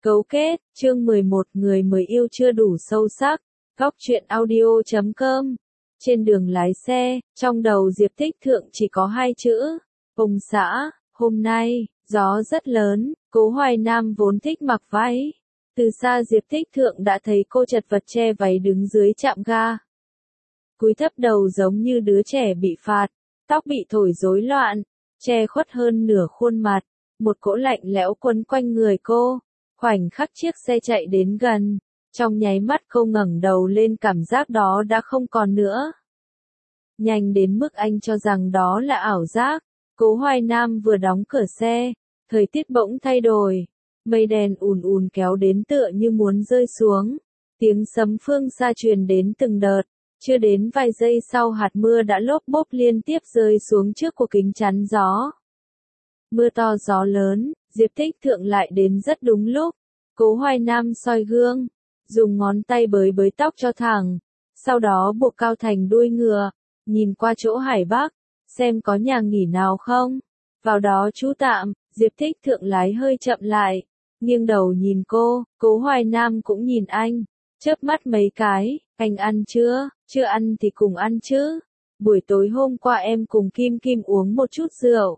Cấu kết, chương 11 người mới yêu chưa đủ sâu sắc, góc truyện audio.com. Trên đường lái xe, trong đầu Diệp Thích Thượng chỉ có hai chữ, ông xã. Hôm nay, gió rất lớn, Cố Hoài Nam vốn thích mặc váy. Từ xa Diệp Thích Thượng đã thấy cô chật vật che váy đứng dưới trạm ga. Cúi thấp đầu giống như đứa trẻ bị phạt, tóc bị thổi rối loạn, che khuất hơn nửa khuôn mặt, một cỗ lạnh lẽo quấn quanh người cô. Khoảnh khắc chiếc xe chạy đến gần, trong nháy mắt cô ngẩng đầu lên, cảm giác đó đã không còn nữa. Nhanh đến mức anh cho rằng đó là ảo giác. Cố Hoài Nam vừa đóng cửa xe, thời tiết bỗng thay đổi, mây đen ùn ùn kéo đến tựa như muốn rơi xuống. Tiếng sấm phương xa truyền đến từng đợt, chưa đến vài giây sau hạt mưa đã lốp bốp liên tiếp rơi xuống trước của kính chắn gió. Mưa to gió lớn, Diệp Thích Thượng lại đến rất đúng lúc. Cố Hoài Nam soi gương, dùng ngón tay bới bới tóc cho thẳng, sau đó buộc cao thành đuôi ngựa, nhìn qua chỗ Hải Bắc, xem có nhà nghỉ nào không. Vào đó trú tạm. Diệp Thích Thượng lái hơi chậm lại, nghiêng đầu nhìn cô, Cố Hoài Nam cũng nhìn anh, chớp mắt mấy cái, anh ăn chưa? Chưa ăn thì cùng ăn chứ. Buổi tối hôm qua em cùng Kim Kim uống một chút rượu.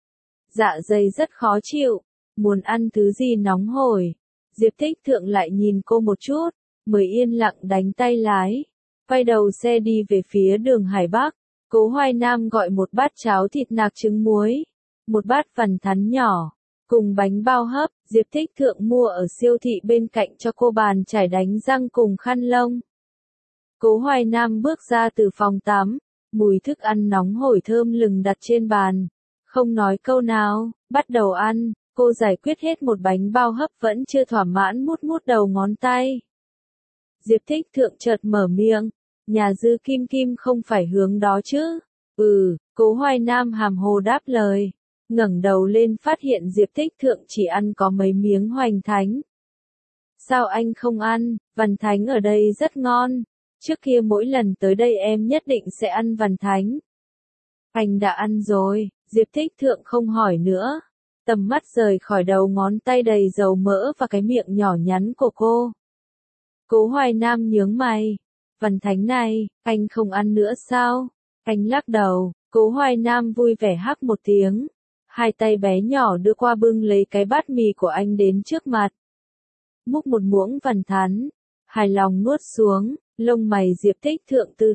Dạ dày rất khó chịu, muốn ăn thứ gì nóng hổi. Diệp Thích Thượng lại nhìn cô một chút, mới yên lặng đánh tay lái, quay đầu xe đi về phía đường Hải Bắc. Cố Hoài Nam gọi một bát cháo thịt nạc trứng muối, một bát vằn thắn nhỏ, cùng bánh bao hấp. Diệp Thích Thượng mua ở siêu thị bên cạnh cho cô bàn chải đánh răng cùng khăn lông. Cố Hoài Nam bước ra từ phòng tắm, mùi thức ăn nóng hổi thơm lừng đặt trên bàn. Không nói câu nào, bắt đầu ăn. Cô giải quyết hết một bánh bao hấp vẫn chưa thỏa mãn, mút mút đầu ngón tay. Diệp Thích Thượng chợt mở miệng, nhà Dư Kim Kim không phải hướng đó chứ? Cố Hoài Nam hàm hồ đáp lời, ngẩng đầu lên phát hiện Diệp Thích Thượng chỉ ăn có mấy miếng hoành thánh. Sao anh không ăn? Vằn thánh ở đây rất ngon, trước kia mỗi lần tới đây em nhất định sẽ ăn vằn thánh. Anh đã ăn rồi. Diệp Thích Thượng không hỏi nữa, tầm mắt rời khỏi đầu ngón tay đầy dầu mỡ và cái miệng nhỏ nhắn của cô. Cố Hoài Nam nhướng mày, vằn thánh này, anh không ăn nữa sao? Anh lắc đầu. Cố Hoài Nam vui vẻ hắc một tiếng, hai tay bé nhỏ đưa qua bưng lấy cái bát mì của anh đến trước mặt. Múc một muỗng vằn thắn, hài lòng nuốt xuống, lông mày Diệp Thích Thượng từ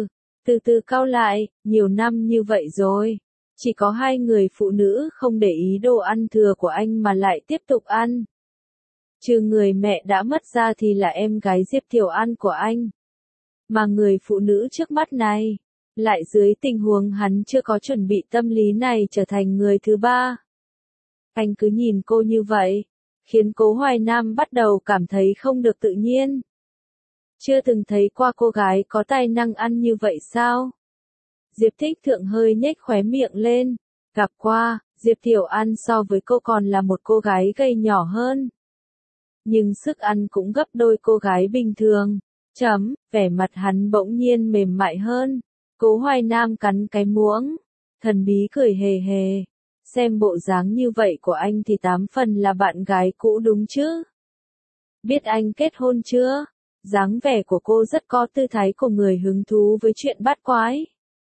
từ cau lại. Nhiều năm như vậy rồi, chỉ có hai người phụ nữ không để ý đồ ăn thừa của anh mà lại tiếp tục ăn. Trừ người mẹ đã mất ra thì là em gái Diệp Thiều An của anh. Mà người phụ nữ trước mắt này, lại dưới tình huống hắn chưa có chuẩn bị tâm lý này trở thành người thứ ba. Anh cứ nhìn cô như vậy, khiến Cố Hoài Nam bắt đầu cảm thấy không được tự nhiên. Chưa từng thấy qua cô gái có tài năng ăn như vậy sao? Diệp Thích Thượng hơi nhếch khóe miệng lên. Gặp qua, Diệp Thiều An so với cô còn là một cô gái gầy nhỏ hơn, nhưng sức ăn cũng gấp đôi cô gái bình thường. Vẻ mặt hắn bỗng nhiên mềm mại hơn. Cố Hoài Nam cắn cái muỗng, thần bí cười hề hề. Xem bộ dáng như vậy của anh thì 8 phần là bạn gái cũ đúng chứ? Biết anh kết hôn chưa? Dáng vẻ của cô rất có tư thái của người hứng thú với chuyện bát quái.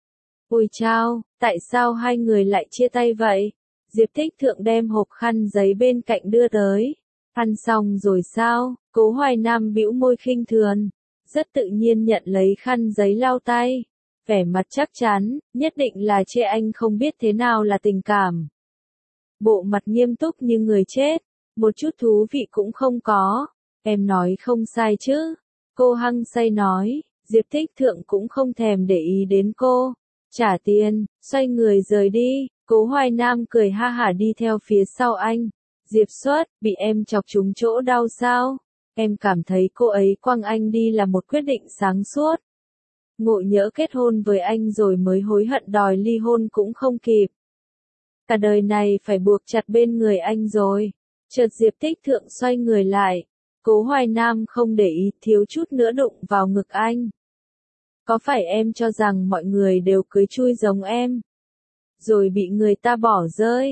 Ôi chao, tại sao hai người lại chia tay vậy? Diệp Thích Thượng đem hộp khăn giấy bên cạnh đưa tới. Ăn xong rồi sao? Cố Hoài Nam bĩu môi khinh thường, rất tự nhiên nhận lấy khăn giấy lau tay, vẻ mặt chắc chắn, nhất định là chê anh không biết thế nào là tình cảm. Bộ mặt nghiêm túc như người chết, một chút thú vị cũng không có. Em nói không sai chứ? Cô hăng say nói. Diệp Thích Thượng cũng không thèm để ý đến cô. Trả tiền, xoay người rời đi. Cố Hoài Nam cười ha hả đi theo phía sau anh. Diệp Xuất, bị em chọc trúng chỗ đau sao? Em cảm thấy cô ấy quăng anh đi là một quyết định sáng suốt. Ngộ nhỡ kết hôn với anh rồi mới hối hận đòi ly hôn cũng không kịp. Cả đời này phải buộc chặt bên người anh rồi. Chợt Diệp Thích Thượng xoay người lại. Cố Hoài Nam không để ý, thiếu chút nữa đụng vào ngực anh. Có phải em cho rằng mọi người đều cưới chui giống em, rồi bị người ta bỏ rơi?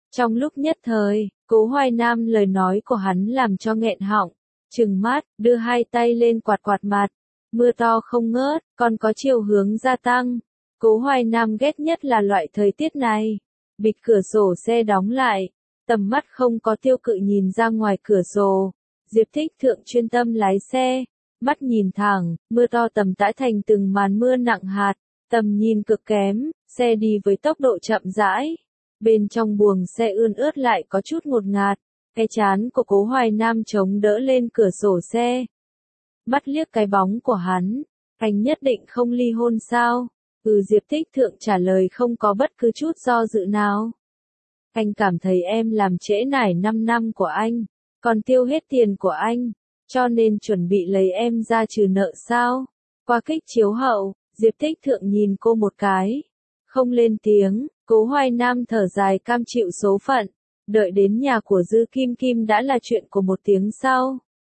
Trong lúc nhất thời, Cố Hoài Nam lời nói của hắn làm cho nghẹn họng, trừng mắt, đưa hai tay lên quạt quạt mặt. Mưa to không ngớt, còn có chiều hướng gia tăng. Cố Hoài Nam ghét nhất là loại thời tiết này. Bịt cửa sổ xe đóng lại, tầm mắt không có tiêu cự nhìn ra ngoài cửa sổ. Diệp Thích Thượng chuyên tâm lái xe, mắt nhìn thẳng, mưa to tầm tã thành từng màn mưa nặng hạt, tầm nhìn cực kém, xe đi với tốc độ chậm rãi. Bên trong buồng xe ươn ướt lại có chút ngột ngạt, cái trán của Cố Hoài Nam chống đỡ lên cửa sổ xe. Mắt liếc cái bóng của hắn, anh nhất định không ly hôn sao? Diệp Thích Thượng trả lời không có bất cứ chút do dự nào. Anh cảm thấy em làm trễ nải 5 năm của anh, còn tiêu hết tiền của anh, cho nên chuẩn bị lấy em ra trừ nợ sao? Qua kích chiếu hậu, Diệp Thích Thượng nhìn cô một cái, không lên tiếng. Cố Hoài Nam thở dài cam chịu số phận, đợi đến nhà của Dư Kim Kim đã là chuyện của một tiếng sau.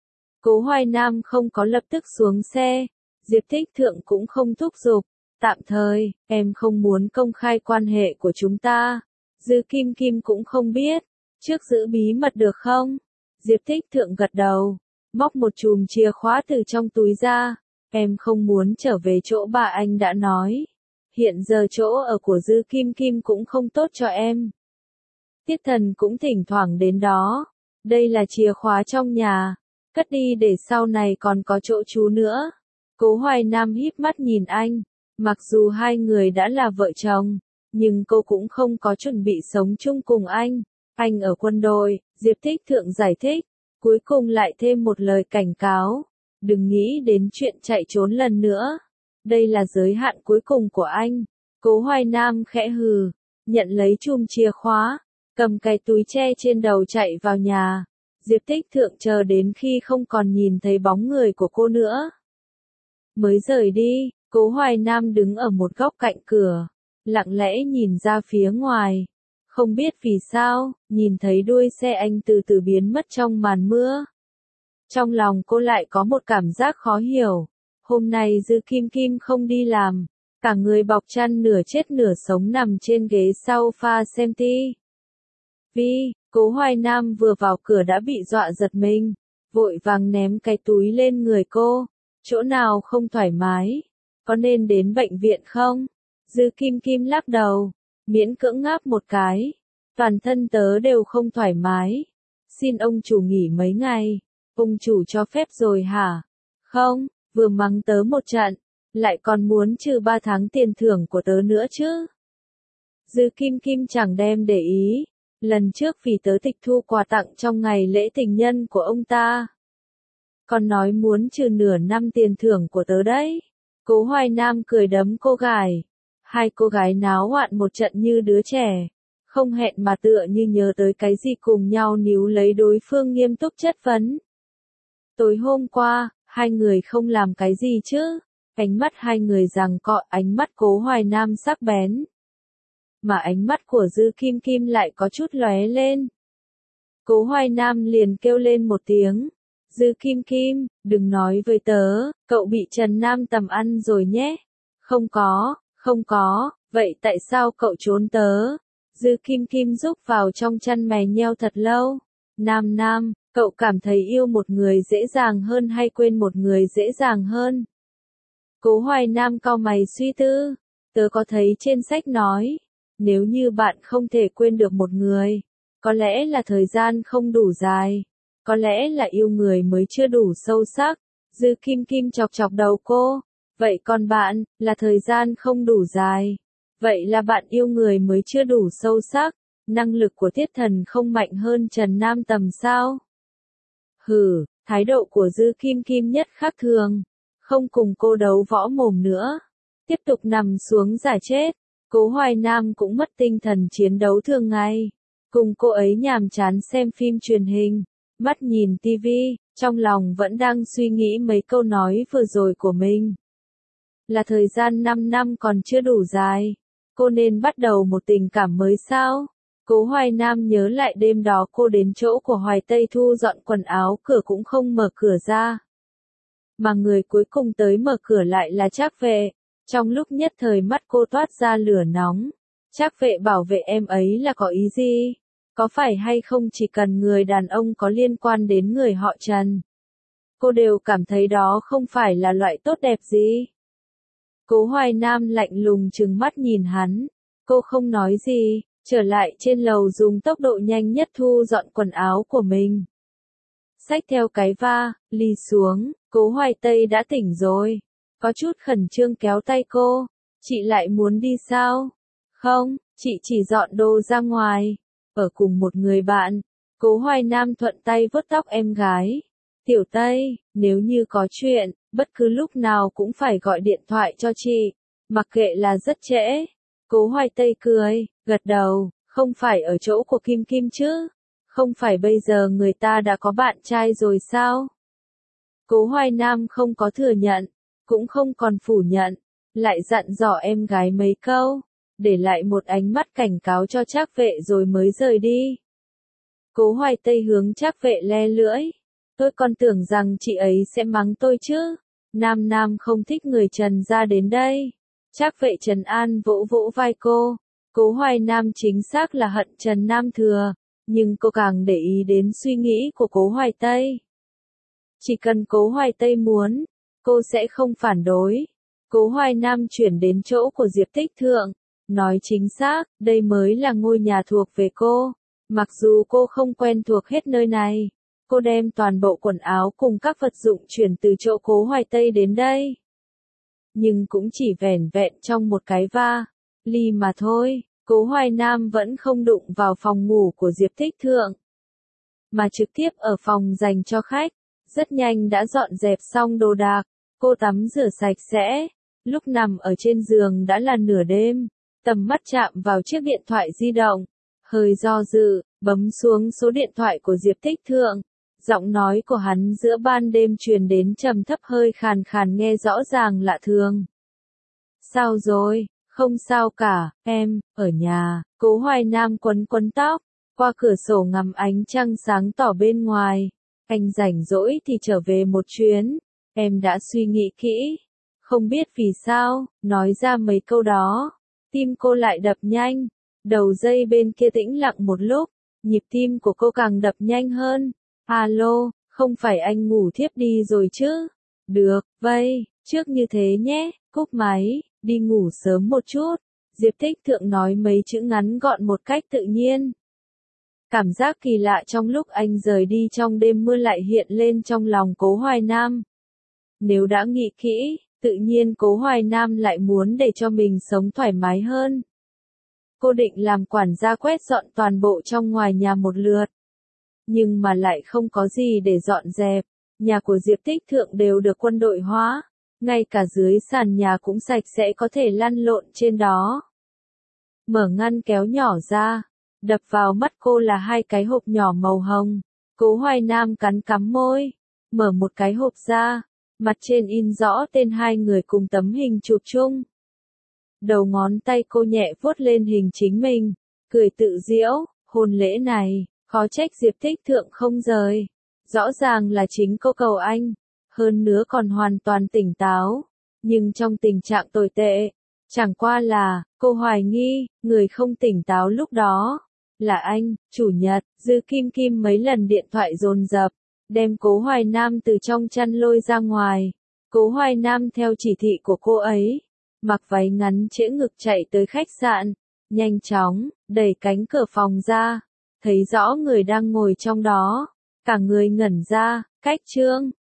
Cố Hoài Nam không có lập tức xuống xe, Diệp Thích Thượng cũng không thúc giục, tạm thời, em không muốn công khai quan hệ của chúng ta. Dư Kim Kim cũng không biết, trước giữ bí mật được không? Diệp Thích Thượng gật đầu, móc một chùm chìa khóa từ trong túi ra, em không muốn trở về chỗ bà anh đã nói. Hiện giờ chỗ ở của Dư Kim Kim cũng không tốt cho em. Tiết Thần cũng thỉnh thoảng đến đó. Đây là chìa khóa trong nhà, cất đi để sau này còn có chỗ trú nữa. Cố Hoài Nam híp mắt nhìn anh, mặc dù hai người đã là vợ chồng, nhưng cô cũng không có chuẩn bị sống chung cùng anh. Anh ở quân đội, Diệp Thích Thượng giải thích, cuối cùng lại thêm một lời cảnh cáo. Đừng nghĩ đến chuyện chạy trốn lần nữa. Đây là giới hạn cuối cùng của anh. Cố Hoài Nam khẽ hừ, nhận lấy chùm chìa khóa, cầm cái túi tre trên đầu chạy vào nhà. Diệp Thích Thượng chờ đến khi không còn nhìn thấy bóng người của cô nữa, mới rời đi. Cố Hoài Nam đứng ở một góc cạnh cửa, lặng lẽ nhìn ra phía ngoài. Không biết vì sao, nhìn thấy đuôi xe anh từ từ biến mất trong màn mưa. Trong lòng cô lại có một cảm giác khó hiểu. Hôm nay Dư Kim Kim không đi làm, cả người bọc chăn nửa chết nửa sống nằm trên ghế sofa xem TV. Cố Hoài Nam vừa vào cửa đã bị dọa giật mình, vội vàng ném cái túi lên người cô. Chỗ nào không thoải mái? Có nên đến bệnh viện không? Dư Kim Kim lắc đầu, miễn cưỡng ngáp một cái. Toàn thân tớ đều không thoải mái. Xin ông chủ nghỉ mấy ngày. Ông chủ cho phép rồi hả? Không, vừa mắng tớ một trận, lại còn muốn trừ 3 tháng tiền thưởng của tớ nữa chứ. Dư Kim Kim chẳng đem để ý. Lần trước vì tớ tịch thu quà tặng trong ngày lễ tình nhân của ông ta, còn nói muốn trừ nửa năm tiền thưởng của tớ đấy. Cố Hoài Nam cười đấm cô gái. Hai cô gái náo loạn một trận như đứa trẻ, không hẹn mà tựa như nhớ tới cái gì cùng nhau níu lấy đối phương nghiêm túc chất vấn. Tối hôm qua, hai người không làm cái gì chứ? Ánh mắt hai người giằng cọ, ánh mắt Cố Hoài Nam sắc bén, mà ánh mắt của Dư Kim Kim lại có chút lóe lên. Cố Hoài Nam liền kêu lên một tiếng. Dư Kim Kim, đừng nói với tớ, cậu bị Trần Nam Tầm ăn rồi nhé. Không có, vậy tại sao cậu trốn tớ? Dư Kim Kim rúc vào trong chăn mè nheo thật lâu. Nam, cậu cảm thấy yêu một người dễ dàng hơn hay quên một người dễ dàng hơn? Cố Hoài Nam cau mày suy tư. Tớ có thấy trên sách nói, nếu như bạn không thể quên được một người, có lẽ là thời gian không đủ dài, có lẽ là yêu người mới chưa đủ sâu sắc. Dư Kim Kim chọc chọc đầu cô. Vậy còn bạn, là thời gian không đủ dài. Vậy là bạn yêu người mới chưa đủ sâu sắc. Năng lực của Thiết Thần không mạnh hơn Trần Nam Tầm sao? Hừ, thái độ của Dư Kim Kim nhất khác thường. Không cùng cô đấu võ mồm nữa. Tiếp tục nằm xuống giả chết. Cố Hoài Nam cũng mất tinh thần chiến đấu thường ngày. Cùng cô ấy nhàm chán xem phim truyền hình, mắt nhìn tivi, trong lòng vẫn đang suy nghĩ mấy câu nói vừa rồi của mình. Là thời gian 5 năm còn chưa đủ dài. Cô nên bắt đầu một tình cảm mới sao? Cố Hoài Nam nhớ lại đêm đó cô đến chỗ của Hoài Tây thu dọn quần áo, cửa cũng không mở cửa ra. Mà người cuối cùng tới mở cửa lại là Trác Vệ. Trong lúc nhất thời mắt cô toát ra lửa nóng. Trác Vệ bảo vệ em ấy là có ý gì? Có phải hay không chỉ cần người đàn ông có liên quan đến người họ Trần, cô đều cảm thấy đó không phải là loại tốt đẹp gì. Cố Hoài Nam lạnh lùng trừng mắt nhìn hắn, cô không nói gì, trở lại trên lầu dùng tốc độ nhanh nhất thu dọn quần áo của mình. Xách theo cái va, ly xuống, Cố Hoài Tây đã tỉnh rồi, có chút khẩn trương kéo tay cô, chị lại muốn đi sao? Không, chị chỉ dọn đồ ra ngoài, ở cùng một người bạn. Cố Hoài Nam thuận tay vuốt tóc em gái. Tiểu Tây, nếu như có chuyện, bất cứ lúc nào cũng phải gọi điện thoại cho chị, mặc kệ là rất trễ. Cố Hoài Tây cười, gật đầu, không phải ở chỗ của Kim Kim chứ? Không phải bây giờ người ta đã có bạn trai rồi sao? Cố Hoài Nam không có thừa nhận, cũng không còn phủ nhận, lại dặn dò em gái mấy câu, để lại một ánh mắt cảnh cáo cho Trác Vệ rồi mới rời đi. Cố Hoài Tây hướng Trác Vệ le lưỡi. Tôi còn tưởng rằng chị ấy sẽ mắng tôi chứ. Nam Nam không thích người Trần gia đến đây. Trác Vệ trấn an vỗ vỗ vai cô. Cố Hoài Nam chính xác là hận Trần Nam Thừa, nhưng cô càng để ý đến suy nghĩ của Cố Hoài Tây. Chỉ cần Cố Hoài Tây muốn, cô sẽ không phản đối. Cố Hoài Nam chuyển đến chỗ của Diệp Tích Thượng. Nói chính xác, đây mới là ngôi nhà thuộc về cô. Mặc dù cô không quen thuộc hết nơi này, cô đem toàn bộ quần áo cùng các vật dụng chuyển từ chỗ Cố Hoài Tây đến đây. Nhưng cũng chỉ vẻn vẹn trong một cái va, ly mà thôi. Cố Hoài Nam vẫn không đụng vào phòng ngủ của Diệp Tích Thượng, mà trực tiếp ở phòng dành cho khách. Rất nhanh đã dọn dẹp xong đồ đạc, cô tắm rửa sạch sẽ. Lúc nằm ở trên giường đã là nửa đêm, tầm mắt chạm vào chiếc điện thoại di động. Hơi do dự, bấm xuống số điện thoại của Diệp Tích Thượng. Giọng nói của hắn giữa ban đêm truyền đến trầm thấp hơi khàn khàn nghe rõ ràng lạ thường. Sao rồi? Không sao cả, em, ở nhà. Cố Hoài Nam quấn quấn tóc, qua cửa sổ ngắm ánh trăng sáng tỏ bên ngoài. Anh rảnh rỗi thì trở về một chuyến. Em đã suy nghĩ kỹ. Không biết vì sao, nói ra mấy câu đó, tim cô lại đập nhanh. Đầu dây bên kia tĩnh lặng một lúc, nhịp tim của cô càng đập nhanh hơn. Alo, không phải anh ngủ thiếp đi rồi chứ? Được, vậy, trước như thế nhé, cúp máy, đi ngủ sớm một chút. Diệp Tích Thượng nói mấy chữ ngắn gọn một cách tự nhiên. Cảm giác kỳ lạ trong lúc anh rời đi trong đêm mưa lại hiện lên trong lòng Cố Hoài Nam. Nếu đã nghĩ kỹ, tự nhiên Cố Hoài Nam lại muốn để cho mình sống thoải mái hơn. Cô định làm quản gia quét dọn toàn bộ trong ngoài nhà một lượt. Nhưng mà lại không có gì để dọn dẹp. Nhà của Diệp Tích Thượng đều được quân đội hóa. Ngay cả dưới sàn nhà cũng sạch sẽ có thể lăn lộn trên đó. Mở ngăn kéo nhỏ ra. Đập vào mắt cô là hai cái hộp nhỏ màu hồng. Cố Hoài Nam cắn cắm môi. Mở một cái hộp ra. Mặt trên in rõ tên hai người cùng tấm hình chụp chung. Đầu ngón tay cô nhẹ vuốt lên hình chính mình. Cười tự giễu. Hôn lễ này, khó trách Diệp Tích Thượng không rời. Rõ ràng là chính cô cầu anh. Hơn nữa còn hoàn toàn tỉnh táo. Nhưng trong tình trạng tồi tệ. Chẳng qua là, cô hoài nghi, người không tỉnh táo lúc đó. Là anh, chủ nhật, Dư Kim Kim mấy lần điện thoại dồn dập. Đem Cố Hoài Nam từ trong chăn lôi ra ngoài. Cố Hoài Nam theo chỉ thị của cô ấy. Mặc váy ngắn trễ ngực chạy tới khách sạn. Nhanh chóng, đẩy cánh cửa phòng ra. Thấy rõ người đang ngồi trong đó. Cả người ngẩn ra, cách trương.